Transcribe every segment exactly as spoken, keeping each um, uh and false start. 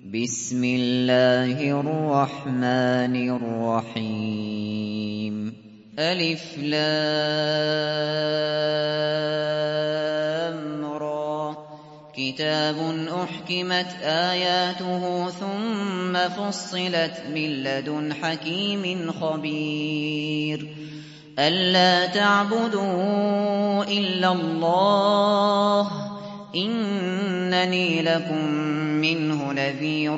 بسم الله الرحمن الرحيم ألف لام را كتاب أحكمت آياته ثم فصلت من لدن حكيم خبير ألا تعبدوا إلا الله إنني لكم منه نذير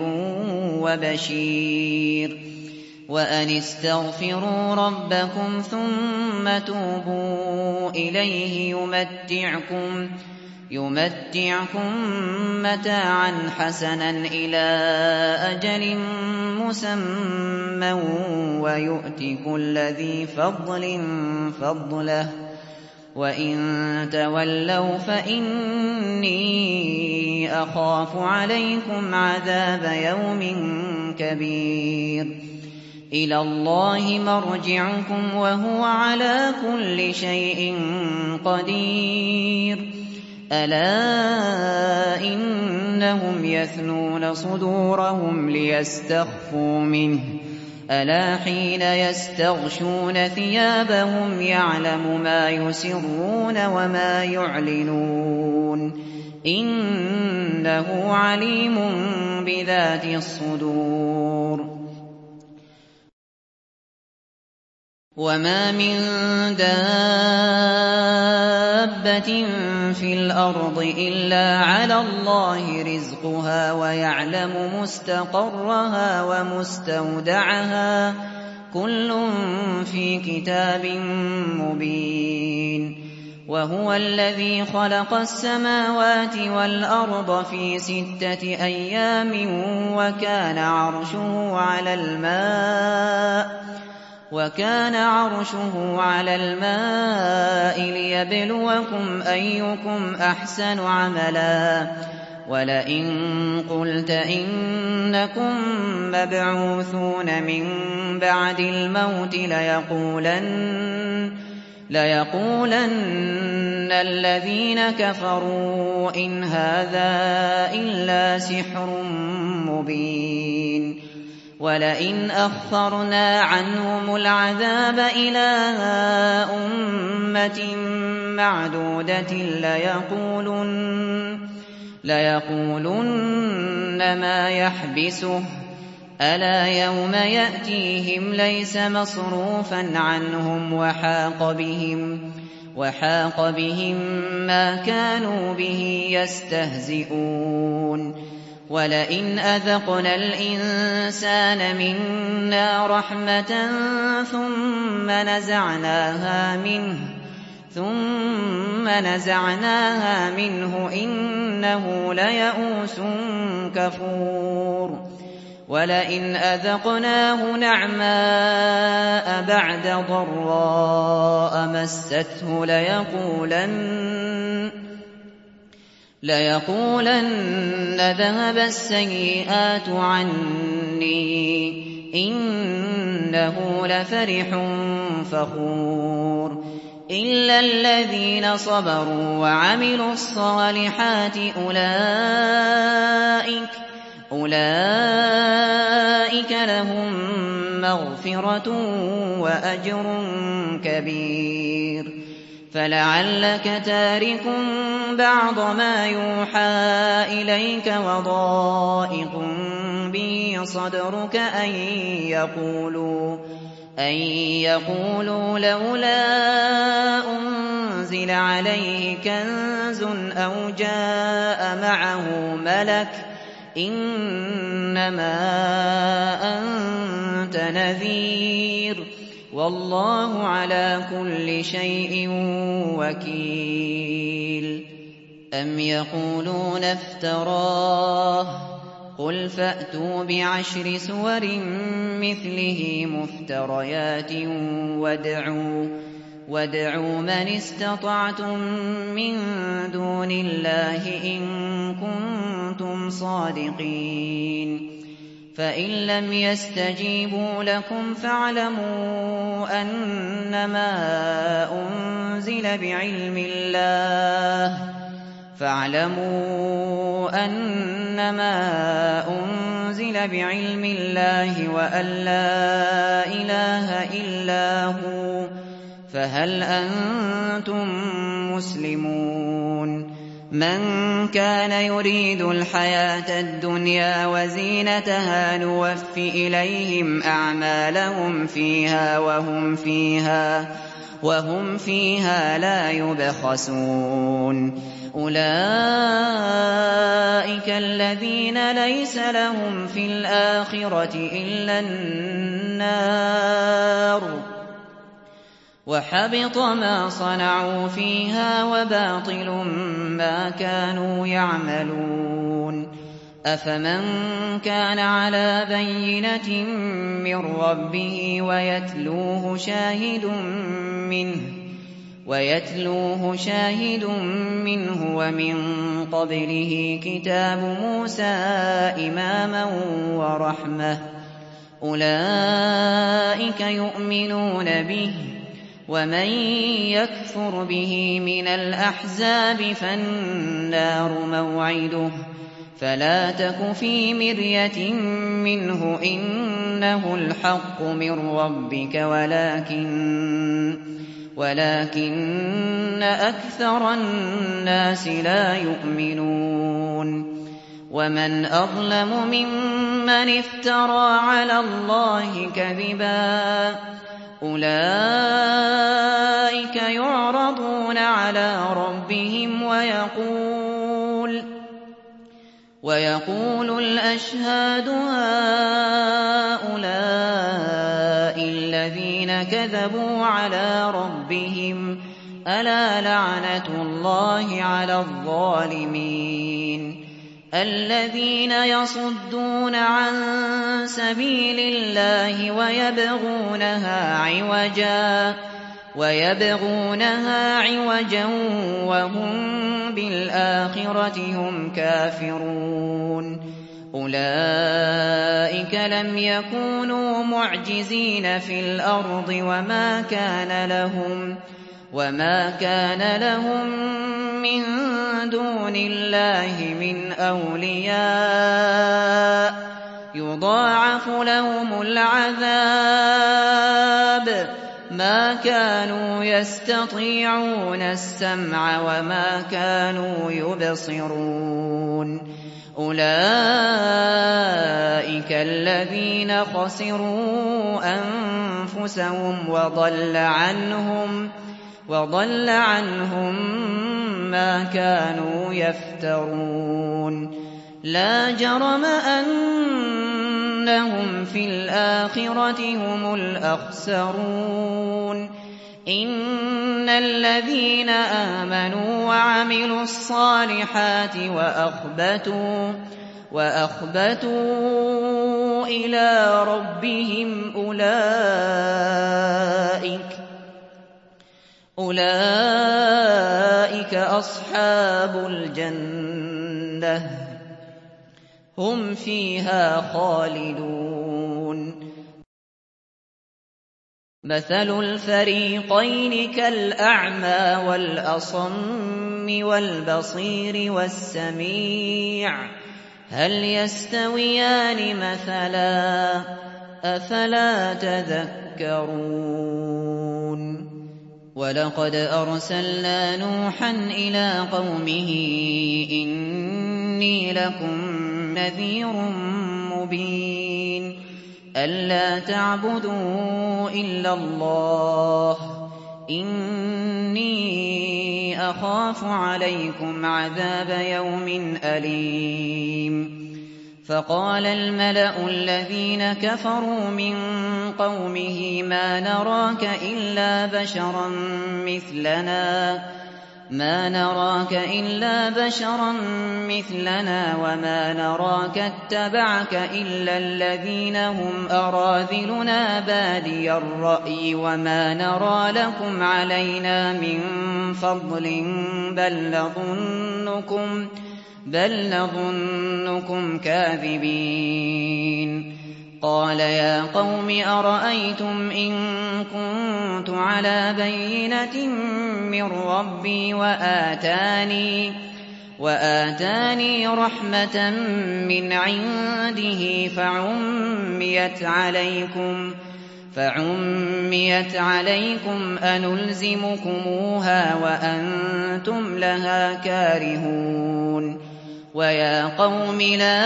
وبشير وأن استغفروا ربكم ثم توبوا إليه يمتعكم يمتعكم متاعا حسنا إلى أجل مسمى ويؤت كل ذي فضل فضله وإن تولوا فإني أخاف عليكم عذاب يوم كبير إلى الله مرجعكم وهو على كل شيء قدير ألا إنهم يثنون صدورهم ليستخفوا منه ألا حين يستغشون ثيابهم يعلم ما يسرون وما يعلنون إنه عليم بذات الصدور وما من دابة في الأرض إلا على الله رزقها ويعلم مستقرها ومستودعها كل في كتاب مبين وهو الذي خلق السماوات والأرض في ستة أيام وكان عرشه على الماء وكان عرشه على الماء ليبلوكم أيكم أحسن عملا ولئن قلت إنكم مبعوثون من بعد الموت ليقولن ليقولن الذين كفروا إن هذا إلا سحر مبين ولئن أخرنا عنهم العذاب إلى أمة معدودة ليقولن, ليقولن ما يحبسه ألا يوم يأتيهم ليس مصروفا عنهم وحاق بهم, وحاق بهم ما كانوا به يستهزئون ولئن أذقنا الإنسان منا رحمة ثم نزعناها منه ثم نزعناها منه إنه ليئوس كفور ولئن أذقناه نعماء بعد ضراء مسته ليقولن ليقولن ذهب السيئات عني إنه لفرح فخور إلا الذين صبروا وعملوا الصالحات أولئك أولئك لهم مغفرة وأجر كبير فلعلك تارك بعض ما يوحى إليك وضائق به صدرك أن يقولوا أن يقولوا لولا أنزل عليه كنز أو جاء معه ملك إنما أنت نذير والله على كل شيء وكيل أم يقولون افتراه قل فأتوا بعشر سور مثله مفتريات وادعوا, وادعوا من استطعتم من دون الله إن كنتم صادقين فإن لم يستجيبوا لكم فاعلموا أنما أنزل بعلم الله فاعلموا أنما أنزل أنزل بعلم الله وأن لا إله إلا هو فهل أنتم مسلمون من كان يريد الحياة الدنيا وزينتها نوف إليهم أعمالهم فيها وهم فيها وهم فيها لا يبخسون أولئك الذين ليس لهم في الآخرة إلا النار وحبط ما صنعوا فيها وباطل ما كانوا يعملون أفمن كان على بينة من ربه ويتلوه شاهد منه ويتلوه شاهد منه ومن قبله كتاب موسى إماما ورحمة أولئك يؤمنون به ومن يكفر به من الأحزاب فالنار موعده فلا تك في مرية منه إنه الحق من ربك ولكن ولكن أكثر الناس لا يؤمنون ومن أظلم ممن افترى على الله كذبا أولئك يعرضون على ربهم ويقول ويقول الأشهاد هؤلاء الذين كذبوا على ربهم ألا لعنة الله على الظالمين الذين يصدون عن سبيل الله ويبغونها عوجا ويبغونها عوجا وهم بالآخرة هم كافرون أولئك لم يكونوا معجزين في الأرض وما كان لهم وما كان لهم من دون الله من أولياء يضاعف لهم العذاب ما كانوا يستطيعون السمع وما كانوا يبصرون أولئك الذين خسروا أنفسهم وضل عنهم وضل عنهم ما كانوا يفترون لا جرم أنهم في الآخرة هم الأخسرون إن الذين آمنوا وعملوا الصالحات وأخبتوا وأخبتوا إلى ربهم أولئك أولئك أصحاب الجنة هم فيها خالدون مثل الفريقين كالأعمى والأصم والبصير والسميع هل يستويان مثلا أفلا تذكرون ولقد أرسلنا نوحا إلى قومه إني لكم نذير مبين ألا تعبدوا إلا الله إني أخاف عليكم عذاب يوم أليم فقال الملأ الذين كفروا من قومه ما نراك إلا بشرا مثلنا ما نراك إلا بشرا مثلنا وما نراك اتبعك إلا الذين هم أراذلنا بادي الرأي وما نرى لكم علينا من فضل بل نظنكم بل نظنكم كاذبين قال يا قوم أرأيتم إن كنت على بينة من ربي وآتاني وآتاني رحمة من عنده فعميت عليكم فعميت عليكم أنلزمكموها وأنتم لها كارهون ويا قوم لا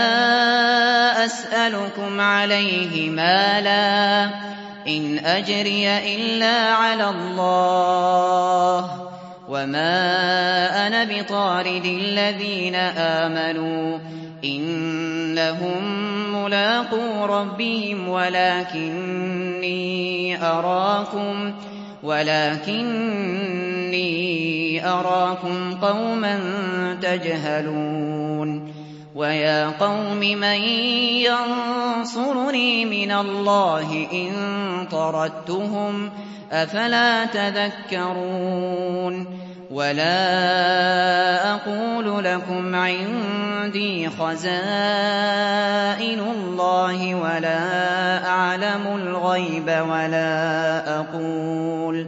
أسألكم عليه مالا إن أجري إلا على الله وما أنا بطارد الذين آمنوا إنهم ملاقو ربهم ولكني أراكم ولكني أراكم قوما تجهلون ويا قوم من ينصرني من الله إن طردتهم أفلا تذكرون ولا أقول لكم عندي خزائن الله ولا أعلم الغيب ولا أقول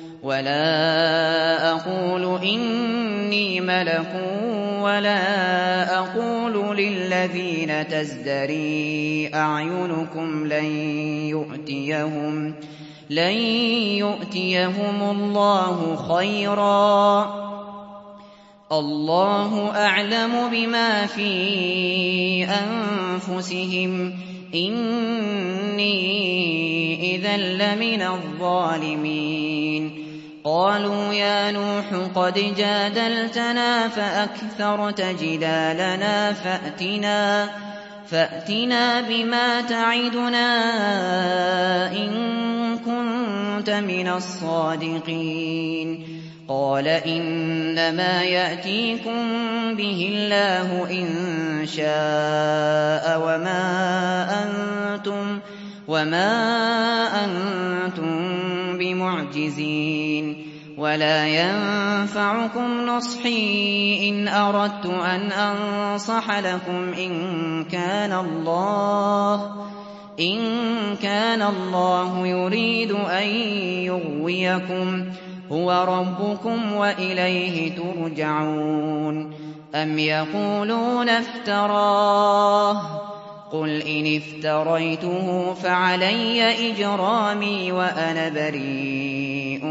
ولا أقول إني ملك ولا أقول للذين تزدري أعينكم لن يؤتيهم لن يؤتيهم الله خيرا الله أعلم بما في أنفسهم إني إذا لمن الظالمين قالوا يا نوح قد جادلتنا فأكثرت جدالنا فأتنا فأتنا بما تعدنا إن كنت من الصادقين قال إنما يأتيكم به الله إن شاء وما أنتم وما أنتم بمعجزين ولا ينفعكم نصحي إن أردت أن أنصح لكم إن كان الله إن كان الله يريد أن يغويكم هو ربكم وإليه ترجعون أم يقولون افتراه قل إن افتريته فعلي إجرامي وأنا بريء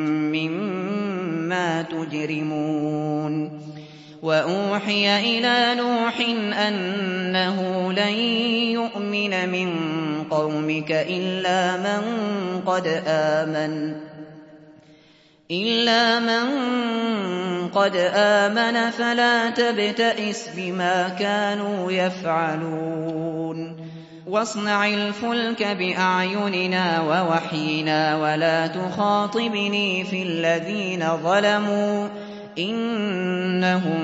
مما تجرمون وأوحي إلى نوح أنه لن يؤمن من قومك إلا من قد آمن إلا من قد آمن فلا تبتئس بما كانوا يفعلون واصنع الفلك بأعيننا ووحينا ولا تخاطبني في الذين ظلموا إنهم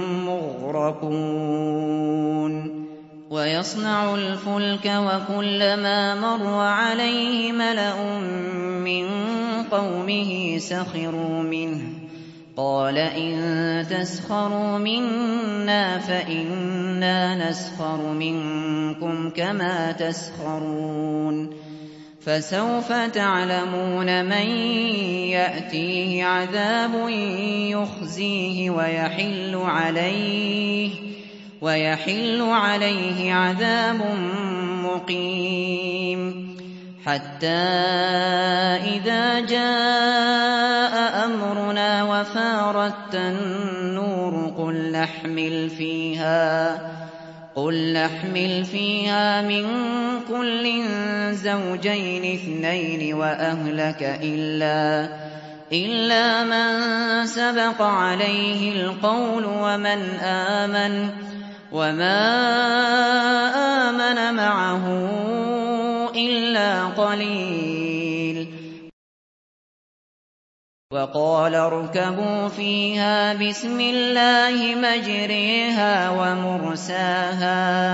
مغرقون ويصنع الفلك وكلما مر عليه ملأ من قومه سخروا منه قال إن تسخروا منا فإنا نسخر منكم كما تسخرون فسوف تعلمون من يأتيه عذاب يخزيه ويحل عليه ويحل عليه عذاب مقيم حتى إذا جاء أمرنا وفارت النور قل نحمل فيها قل نحمل فيها من كل زوجين اثنين وأهلك إلا إلا من سبق عليه القول ومن آمن وما آمن معه إلا قليل وقال اركبوا فيها بسم الله مجريها ومرساها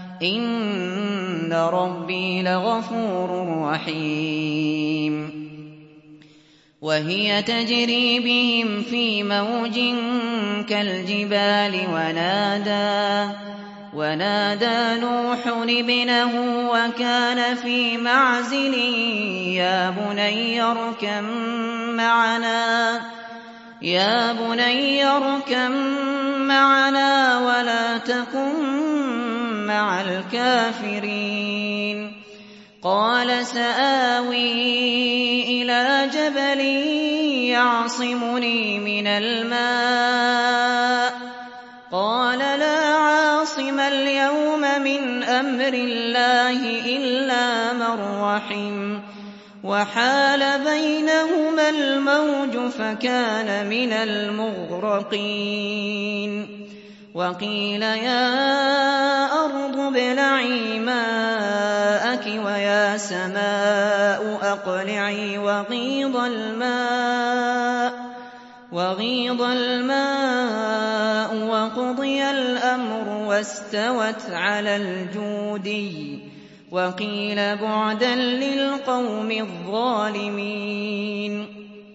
إن ربي لغفور رحيم وهي تجري بهم في موج كالجبال ونادى ونادى نوح ابنه وكان في معزل يا بني اركب معنا يا بني اركب معنا ولا تكن مع الكافرين. قال سآوي إلى جبل يعصمني من الماء قال لا عاصم اليوم من أمر الله إلا من رحم وحال بينهما الموج فكان من المغرقين. وقيل يا أرض ابلعي ماءك ويا سماء أقلعي وغيض الماء وغيض الماء وقضي الأمر واستوت على الجودي وقيل بعدا للقوم الظالمين.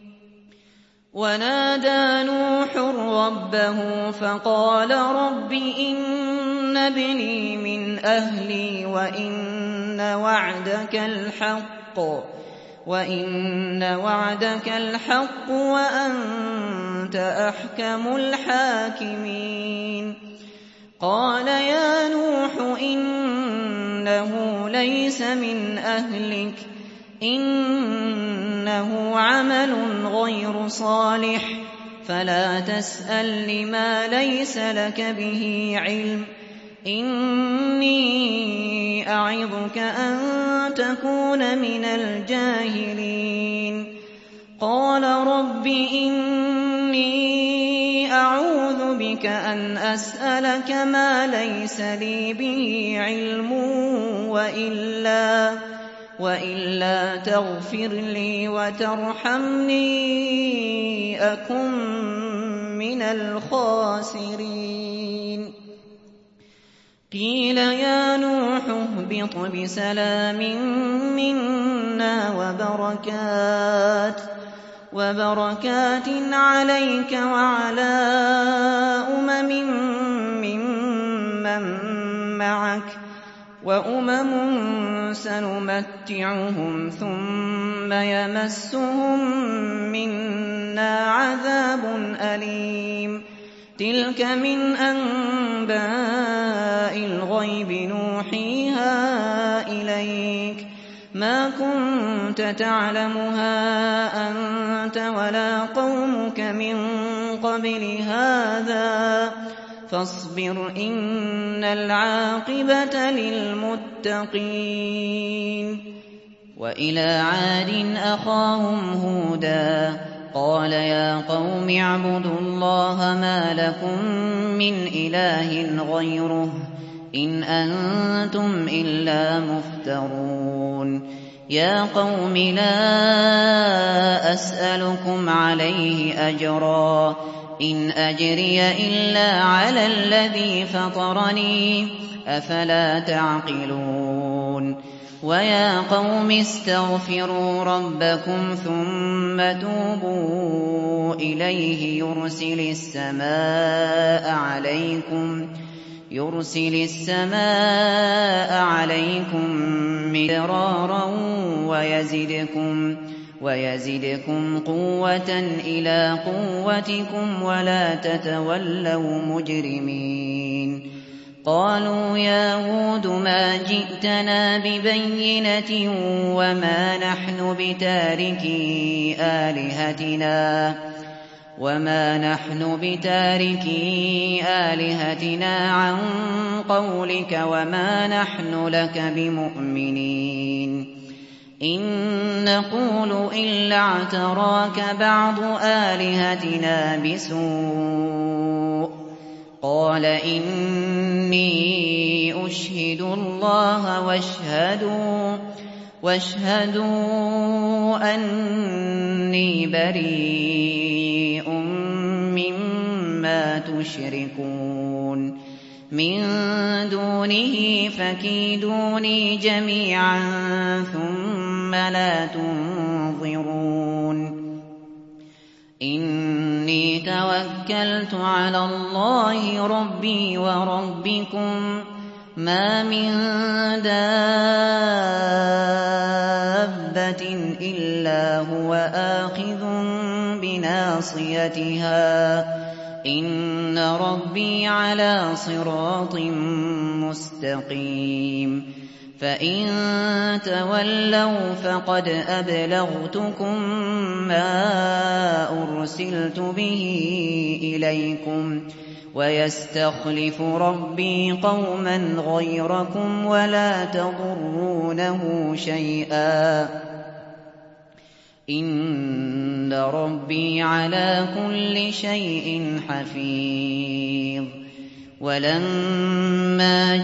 ونادى نوح ربه فقال رب إن ابني من أهلي وإن وعدك الحق وإن وعدك الحق وأنت أحكم الحاكمين. قال يا نوح إنه ليس من أهلك إنه عمل غير صالح فلا تسأل لما ليس لك به علم إني أعظك أن تكون من الجاهلين. قال رب إني أعوذ بك أن أسألك ما ليس لي به علم وإلا وإلا تغفر لي وترحمني أكن من الخاسرين. قيل يا نوح اهبط بسلام منا وبركات وبركات عليك وعلى أمم ممن معك وأمم سنمتعهم ثم يمسهم منا عذاب أليم. تلك من أنباء الغيب نوحيها إليك ما كنت تعلمها أنت ولا قومك من قبل هذا فاصبر إن العاقبة للمتقين. وإلى عاد أخاهم هودا قال يا قوم اعبدوا الله ما لكم من إله غيره إن أنتم إلا مفترون. يا قوم لا أسألكم عليه أجرا إن أجري إلا على الذي فطرني أفلا تعقلون. ويا قوم استغفروا ربكم ثم توبوا إليه يرسل السماء عليكم يرسل السماء عليكم مدرارا ويزدكم ويزدكم قوة إلى قوتكم ولا تتولوا مجرمين. قالوا يا هود ما جئتنا ببينة وما نحن بتاركي آلهتنا وما نحن بتاركي آلهتنا عن قولك وما نحن لك بمؤمنين. إن نقول إلا اعتراك بعض آلهتنا بسوء قال إني أشهد الله واشهدوا واشهدوا أني بريء مما تشركون من دونه فكيدوني جميعا ثم لا تنظرون. إني توكلت على الله ربي وربكم ما من دابة إلا هو آخذ بناصيتها إن ربي على صراط مستقيم فإن تولوا فقد أبلغتكم ما أرسلت به إليكم ويستخلف ربي قوما غيركم ولا تضرونه شيئا إن ربي على كل شيء حفيظ ولما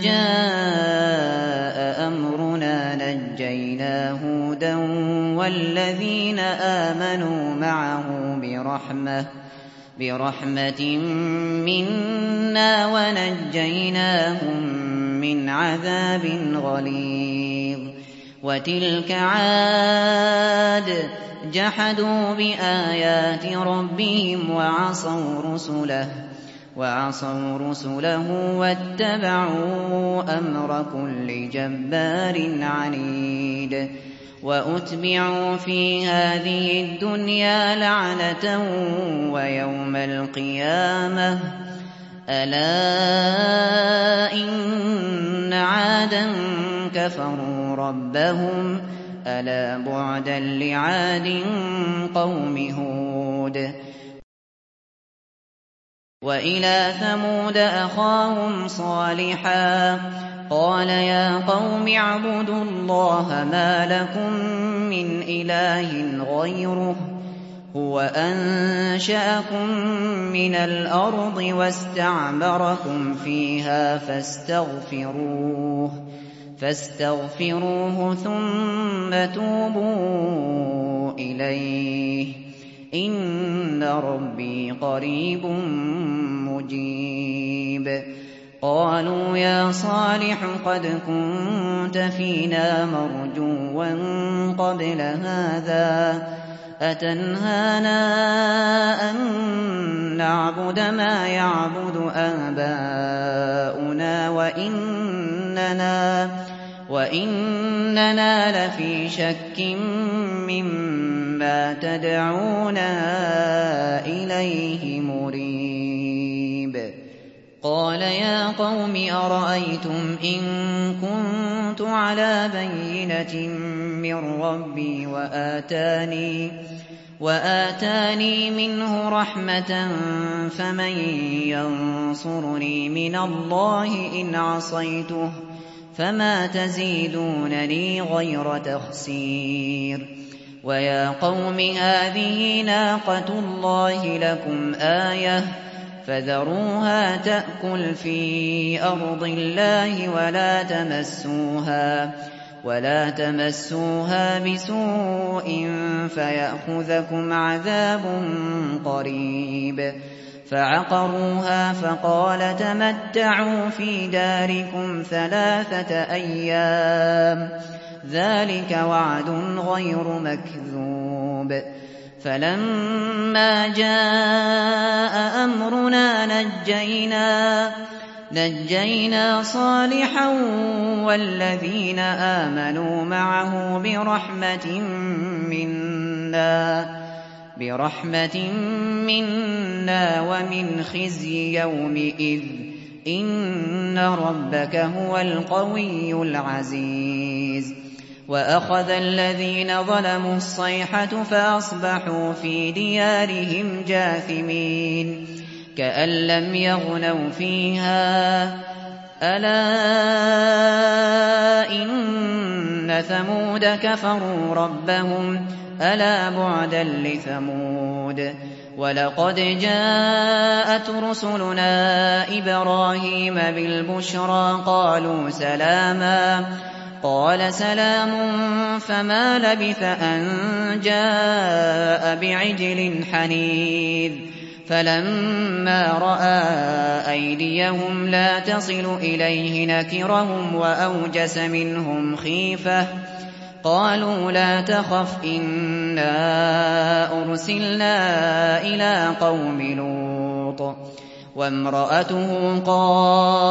جاء أمرنا نجينا هودا والذين آمنوا معه برحمة برحمة منا ونجيناهم من عذاب غليظ وتلك عاد جحدوا بآيات ربهم وعصوا رسله وعصوا رسله واتبعوا أمر كل جبار عنيد وأتبعوا في هذه الدنيا لعنة ويوم القيامة ألا إن عادا كفروا ربهم ألا بعدا لعاد قوم هود وإلى ثمود أخاهم صالحا قال يا قوم اعبدوا الله ما لكم من إله غيره هو أنشأكم من الأرض واستعمركم فيها فاستغفروه فاستغفروه ثم توبوا إليه إن ربي قريب مجيب قالوا يا صالح قد كنت فينا مرجوا قبل هذا أتنهانا أن نعبد ما يعبد آباؤنا وإننا, وإننا لفي شك مما تدعونا إليه مريب قال يا قوم أرأيتم إن كنت على بينة من ربي وآتاني, وآتاني منه رحمة فمن ينصرني من الله إن عصيته فما تزيدونني غير تخسير ويا قوم هذه ناقة الله لكم آية فذروها تأكل في أرض الله ولا تمسوها ولا تمسوها بسوء فيأخذكم عذاب قريب فعقروها فقال تمتعوا في داركم ثلاثة أيام ذلك وعد غير مكذوب فلما جاء أمرنا نجينا نجينا صالحا والذين آمنوا معه برحمة منا برحمة منا ومن خزي يومئذ إن ربك هو القوي العزيز وأخذ الذين ظلموا الصيحة فأصبحوا في ديارهم جاثمين كأن لم يغنوا فيها ألا إن ثمود كفروا ربهم ألا بعدا لثمود ولقد جاءت رسلنا إبراهيم بالبشرى قالوا سلاما قال سلام فما لبث أن جاء بعجل حنيذ فلما رأى أيديهم لا تصل إليه نكرهم وأوجس منهم خيفة قالوا لا تخف إنا أرسلنا إلى قوم لوط وامرأته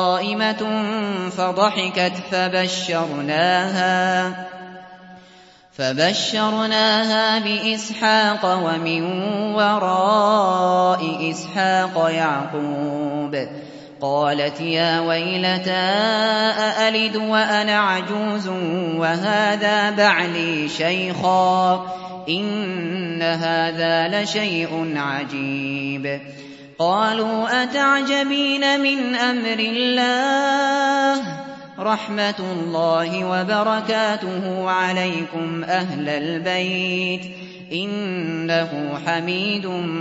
قائمة فضحكت فبشرناها فبشرناها بإسحاق ومن وراء إسحاق يعقوب. قالت يا ويلتى أألد وأنا عجوز وهذا بعلي شيخا إن هذا لشيء عجيب. قالوا أتعجبين من أمر الله رحمة الله وبركاته عليكم أهل البيت إنه حميد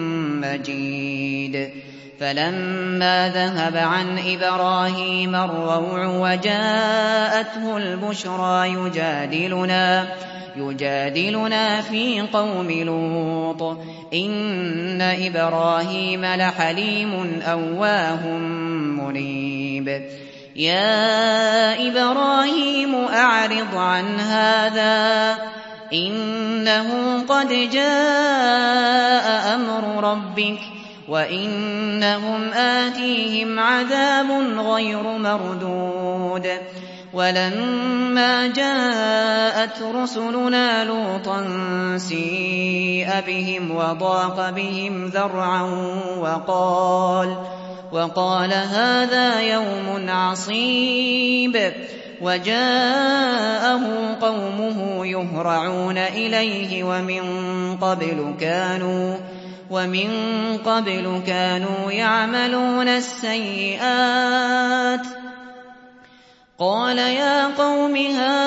مجيد. فلما ذهب عن إبراهيم الروع وجاءته البشرى يجادلنا يجادلنا في قوم لوط إن إبراهيم لحليم أواه منيب. يا إبراهيم أعرض عن هذا إنه قد جاء أمر ربك وإنهم آتيهم عذاب غير مردود. ولما جاءت رسلنا لوطا سيء بهم وضاق بهم ذرعا وقال وقال هذا يوم عصيب. وجاءه قومه يهرعون إليه ومن قبل كانوا ومن قبل كانوا يعملون السيئات. قال يا قوم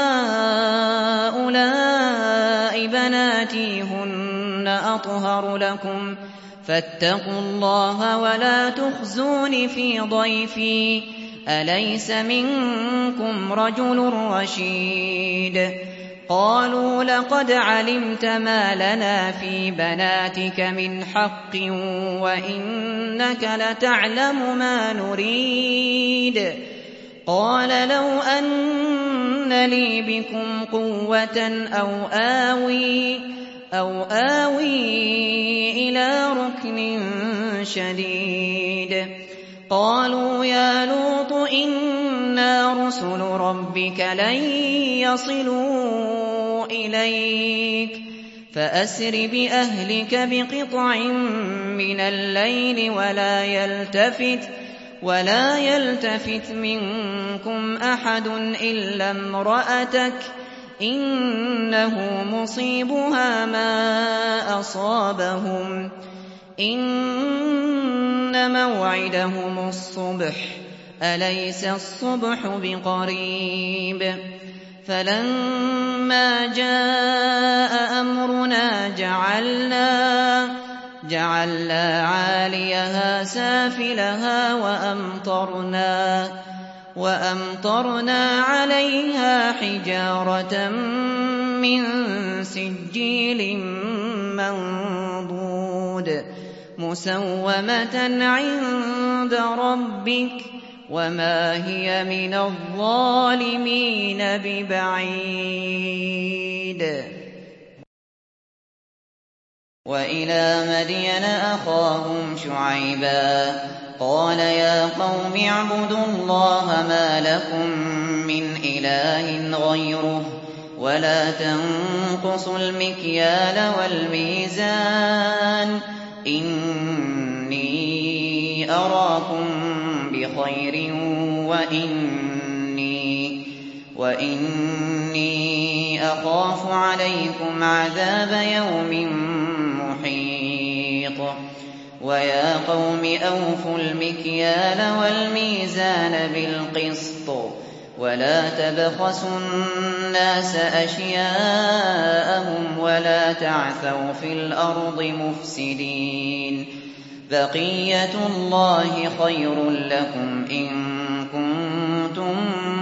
هؤلاء بناتي هن أطهر لكم فاتقوا الله ولا تخزون في ضيفي أليس منكم رجل رشيد. قالوا لقد علمت ما لنا في بناتك من حق وإنك لتعلم ما نريد. قال لو أن لي بكم قوة أو آوي أو آوي إلى ركن شديد. قالوا يا لوط إنا رسل ربك لن يصلوا إليك فأسر بأهلك بقطع من الليل ولا يلتفت ولا يلتفت منكم أحد إلا امرأتك إنه مصيبها ما أصابهم إن موعدهم الصبح أليس الصبح بقريب. فلما جاء أمرنا جعلنا جعلنا عاليها سافلها وأمطرنا وأمطرنا عليها حجارة من سجيل منضود مسومة عند ربك وما هي من الظالمين ببعيد. وإلى مدين أخاهم شعيبا قال يا قوم اعبدوا الله ما لكم من إله غيره ولا تنقصوا المكيال والميزان إني أراكم بخير وإني, وإني أخاف عليكم عذاب يوم محيط. ويا قوم أوفوا المكيال والميزان بالقسط ولا تبخسوا الناس أشياءهم ولا تعثوا في الأرض مفسدين بقية الله خير لكم إن كنتم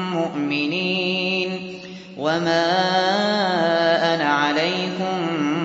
مؤمنين وما أنا عليكم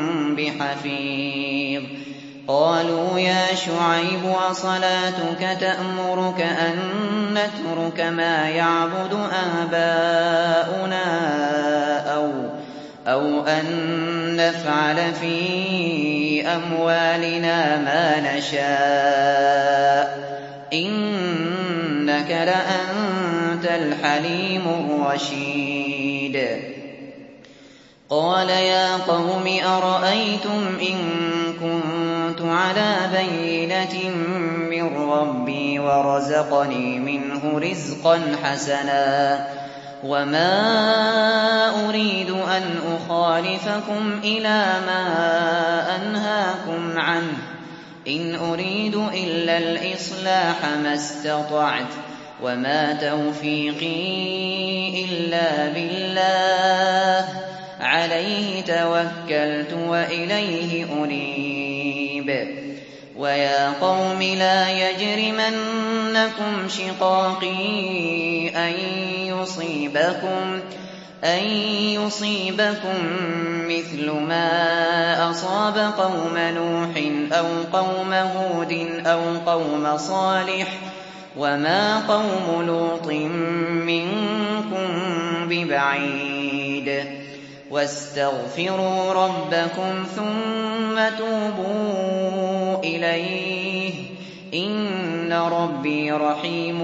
بحفيظ. قالوا يا شعيب أصلاتك تأمرك أن نترك ما يعبد آباؤنا أو, أو أن نفعل في أموالنا ما نشاء إنك لأنت الحليم الرشيد. قال يا قوم أرأيتم إن كنت على بينة من ربي ورزقني منه رزقا حسنا وما أريد أن أخالفكم إلى ما أنهاكم عنه إن أريد إلا الإصلاح ما استطعت وما توفيقي إلا بالله عليه توكلت وإليه أنيب ويا قوم لا يجرمنكم شقاقي أن يصيبكم أن يصيبكم مثل ما أصاب قوم نوح أو قوم هود أو قوم صالح وما قوم لوط منكم ببعيد واستغفروا ربكم ثم توبوا إليه إن ربي رحيم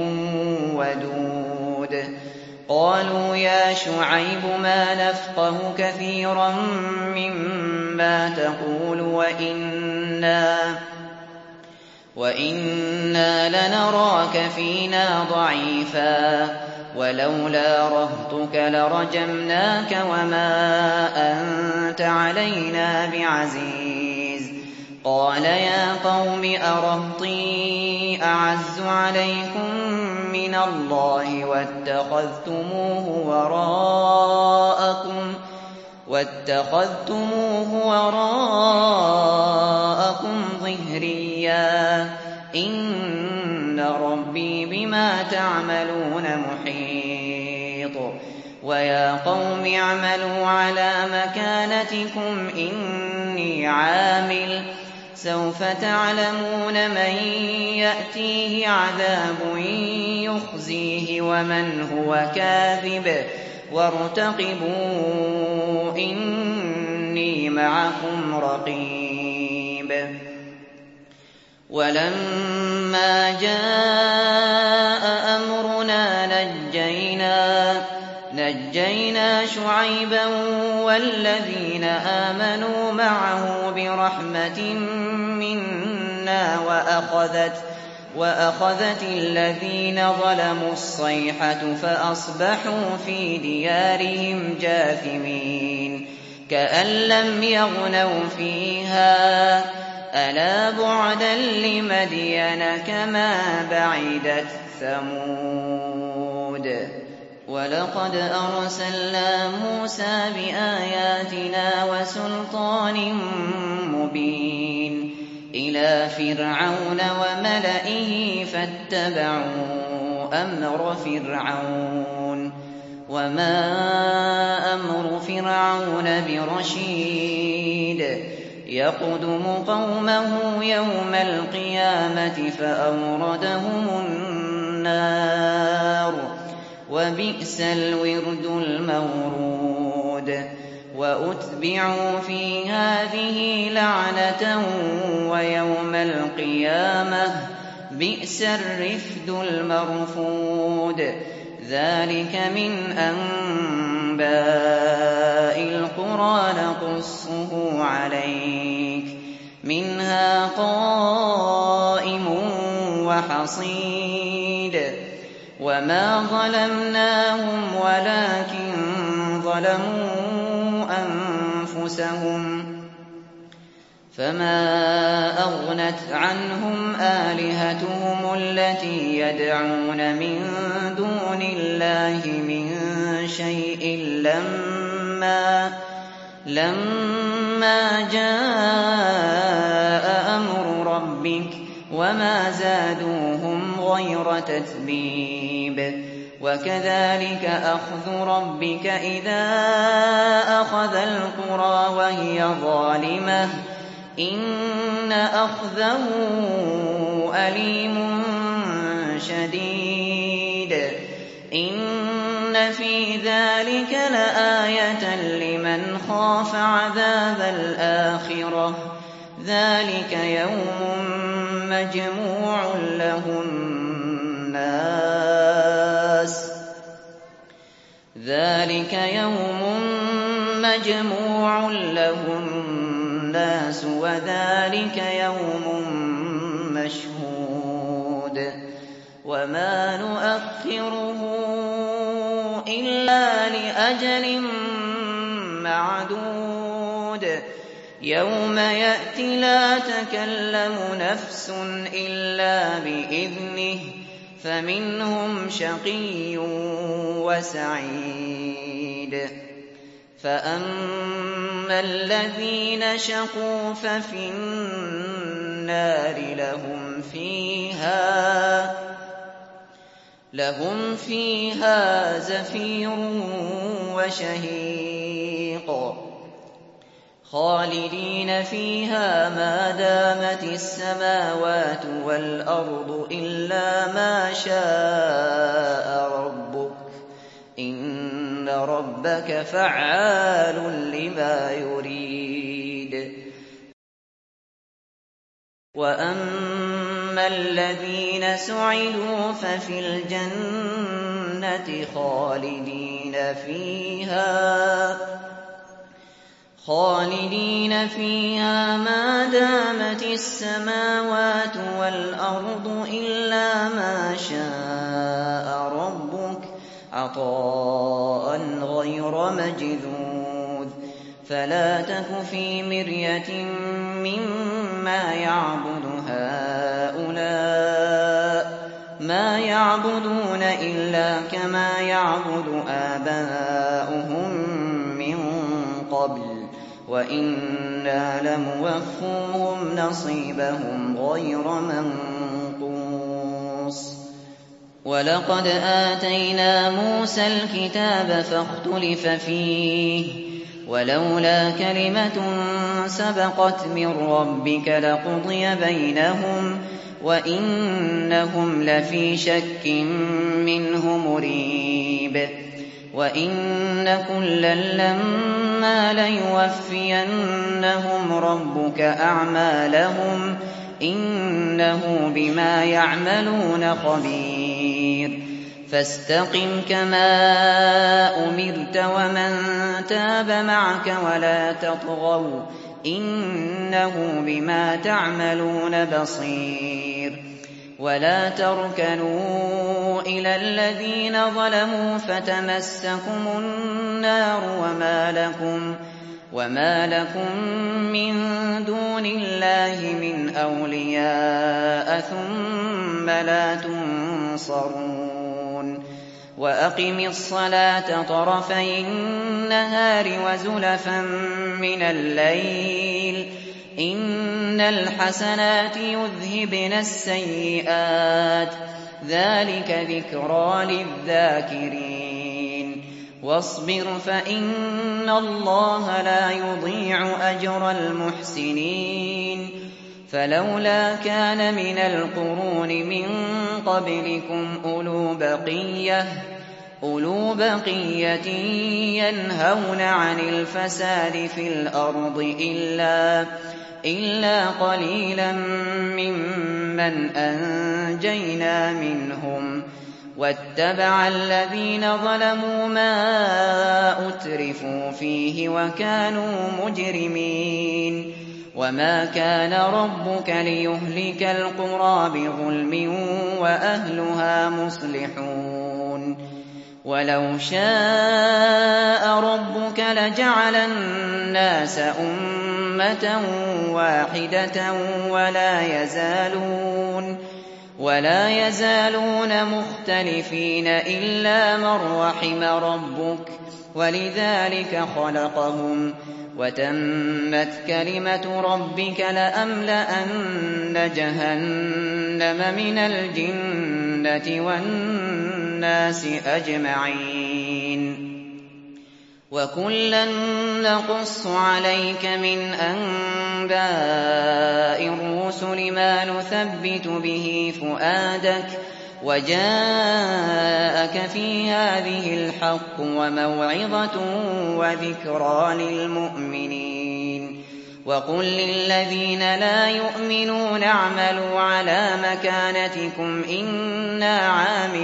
ودود قالوا يا شعيب ما نفقه كثيرا مما تقول وإنا وإنا لنراك فينا ضعيفا ولولا رهطك لرجمناك وما أنت علينا بعزيز قال يا قوم أرهطي أعز عليكم من الله واتخذتموه وراءكم واتخذتموه وراءكم ظهريا إن ربي بما تعملون محيط ويا قوم اعملوا على مكانتكم إني عامل سوف تعلمون من يأتيه عذاب يخزيه ومن هو كاذب وارتقبوا إني معكم رقيب ولما جاء أمرنا نجينا نجينا شعيبا والذين آمنوا معه برحمة منا وأخذت وأخذت الذين ظلموا الصيحة فأصبحوا في ديارهم جاثمين كأن لم يغنوا فيها ألا بعدا لمدين كما بعدت ثمود ولقد أرسلنا موسى بآياتنا وسلطان مبين إلى فرعون وملئه فاتبعوا أمر فرعون وما أمر فرعون برشيد يقدم قومه يوم القيامة فأوردهم النار وبئس الورد المورود وأتبعوا في هذه لعنة ويوم القيامة بئس الرفد المرفود ذلك من أنباء القرى نقصه عليك منها قائم وحصيد وما ظلمناهم ولكن ظلموا أنفسهم فما أغنت عنهم آلهتهم التي يدعون من دون الله من شيء لما لما جاء أمر ربك وما زادوهم غير تتبيب وكذلك أخذ ربك إذا أخذ القرى وهي ظالمة إن أخذه أليم شديد إن في ذلك لآية لمن خاف عذاب الآخرة ذلك يوم مجموع له الناس ذلك يوم مَجْمُوعٌ لَّهُ النَّاسُ وَذَٰلِكَ يَوْمٌ مَّشْهُودٌ وَمَا نُؤَخِّرُهُ إِلَّا لِأَجَلٍ مَّعْدُودٍ يَوْمَ يَأْتِ لَا تَكَلَّمُ نَفْسٌ إِلَّا بِإِذْنِهِ فَمِنْهُمْ شَقِيٌّ وَسَعِيدٌ فَأَمَّا الَّذِينَ شَقُوا فَفِي النَّارِ لَهُمْ فِيهَا لَهُمْ فِيهَا زَفِيرٌ وَشَهِيقٌ خَالِدِينَ فِيهَا مَا دَامَتِ السَّمَاوَاتُ وَالْأَرْضُ إِلَّا مَا شَاءَ رَبُّكَ ۚ إِنَّ رَبَّكَ فَعَّالٌ لِّمَا يُرِيدُ وَأَمَّا الَّذِينَ سُعِدُوا فَفِي الْجَنَّةِ خَالِدِينَ فِيهَا خالدين فيها ما دامت السماوات والأرض إلا ما شاء ربك عطاء غير مجذوذ فلا تك في مرية مما يعبد هؤلاء ما يعبدون إلا كما يعبد آباؤهم من قبل وَإِنَّا لَمُوَفُّوهُمْ نَصِيبَهُمْ غَيْرَ مَنقُوصٍ وَلَقَدْ آتَيْنَا مُوسَى الْكِتَابَ فَاخْتُلِفَ فِيهِ وَلَوْلَا كَلِمَةٌ سَبَقَتْ مِن رَّبِّكَ لَقُضِيَ بَيْنَهُمْ وَإِنَّهُمْ لَفِي شَكٍّ مِّنْهُ مُرِيبٍ وَإِنَّ كُلًّا لَّمَّا لَيُوَفِّيَنَّهُمْ رَبُّكَ أَعْمَالَهُمْ ۚ إِنَّهُ بِمَا يَعْمَلُونَ خَبِيرٌ فَاسْتَقِمْ كَمَا أُمِرْتَ وَمَن تَابَ مَعَكَ وَلَا تَطْغَوْا ۚ إِنَّهُ بِمَا تَعْمَلُونَ بَصِيرٌ وَلَا تَرْكَنُوا إِلَى الَّذِينَ ظَلَمُوا فَتَمَسَّكُمُ النَّارُ وَمَا لَكُم وَمَا لَكُم مِّن دُونِ اللَّهِ مِنْ أَوْلِيَاءَ ثُمَّ لَا تُنصَرُونَ وَأَقِمِ الصَّلَاةَ طَرَفَيِ النَّهَارِ وَزُلَفًا مِّنَ اللَّيْلِ ۚ إِنَّ الْحَسَنَاتِ يُذْهِبْنَ السَّيِّئَاتِ ۚ ذَٰلِكَ ذِكْرَىٰ لِلذَّاكِرِينَ وَاصْبِرْ فَإِنَّ اللَّهَ لَا يُضِيعُ أَجْرَ الْمُحْسِنِينَ فَلَوْلَا كَانَ مِنَ الْقُرُونِ مِن قَبْلِكُمْ أُولُو بَقِيَّةٍ أولو بقية ينهون عن الفساد في الأرض إلا, إلا قليلا ممن أنجينا منهم واتبع الذين ظلموا ما أترفوا فيه وكانوا مجرمين وما كان ربك ليهلك القرى بظلم وأهلها مصلحون وَلَوْ شَاءَ رَبُّكَ لَجَعَلَ النَّاسَ أُمَّةً وَاحِدَةً وَلَا يَزَالُونَ وَلَا يَزَالُونَ مُخْتَلِفِينَ إِلَّا مَن رَّحِمَ رَبُّكَ وَلِذَٰلِكَ خَلَقَهُمْ وَتَمَّتْ كَلِمَةُ رَبِّكَ لَأَمْلَأَنَّ جَهَنَّمَ مِنَ الْجِنَّةِ وَالنَّاسِ أَجْمَعِينَ وَكُلًّا نَّقُصُّ عَلَيْكَ مِنْ أَنبَاءِ الرُّسُلِ مَا نُثَبِّتُ بِهِ فُؤَادَكَ وَجَاءَكَ فِي هَٰذِهِ الْحَقُّ وَمَوْعِظَةٌ وَذِكْرَىٰ لِلْمُؤْمِنِينَ وَقُل لِّلَّذِينَ لَا يُؤْمِنُونَ اعْمَلُوا عَلَىٰ مَكَانَتِكُمْ إِنَّا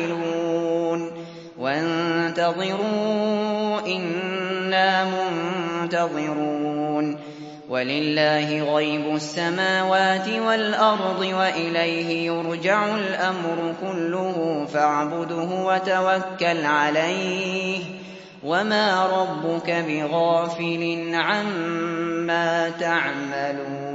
عَامِلُونَ وَانتَظِرُوا إِنَّا مُنتَظِرُونَ منتظرون ولله غيب السماوات والأرض وإليه يرجع الأمر كله فاعبده وتوكل عليه وما ربك بغافل عما تعملون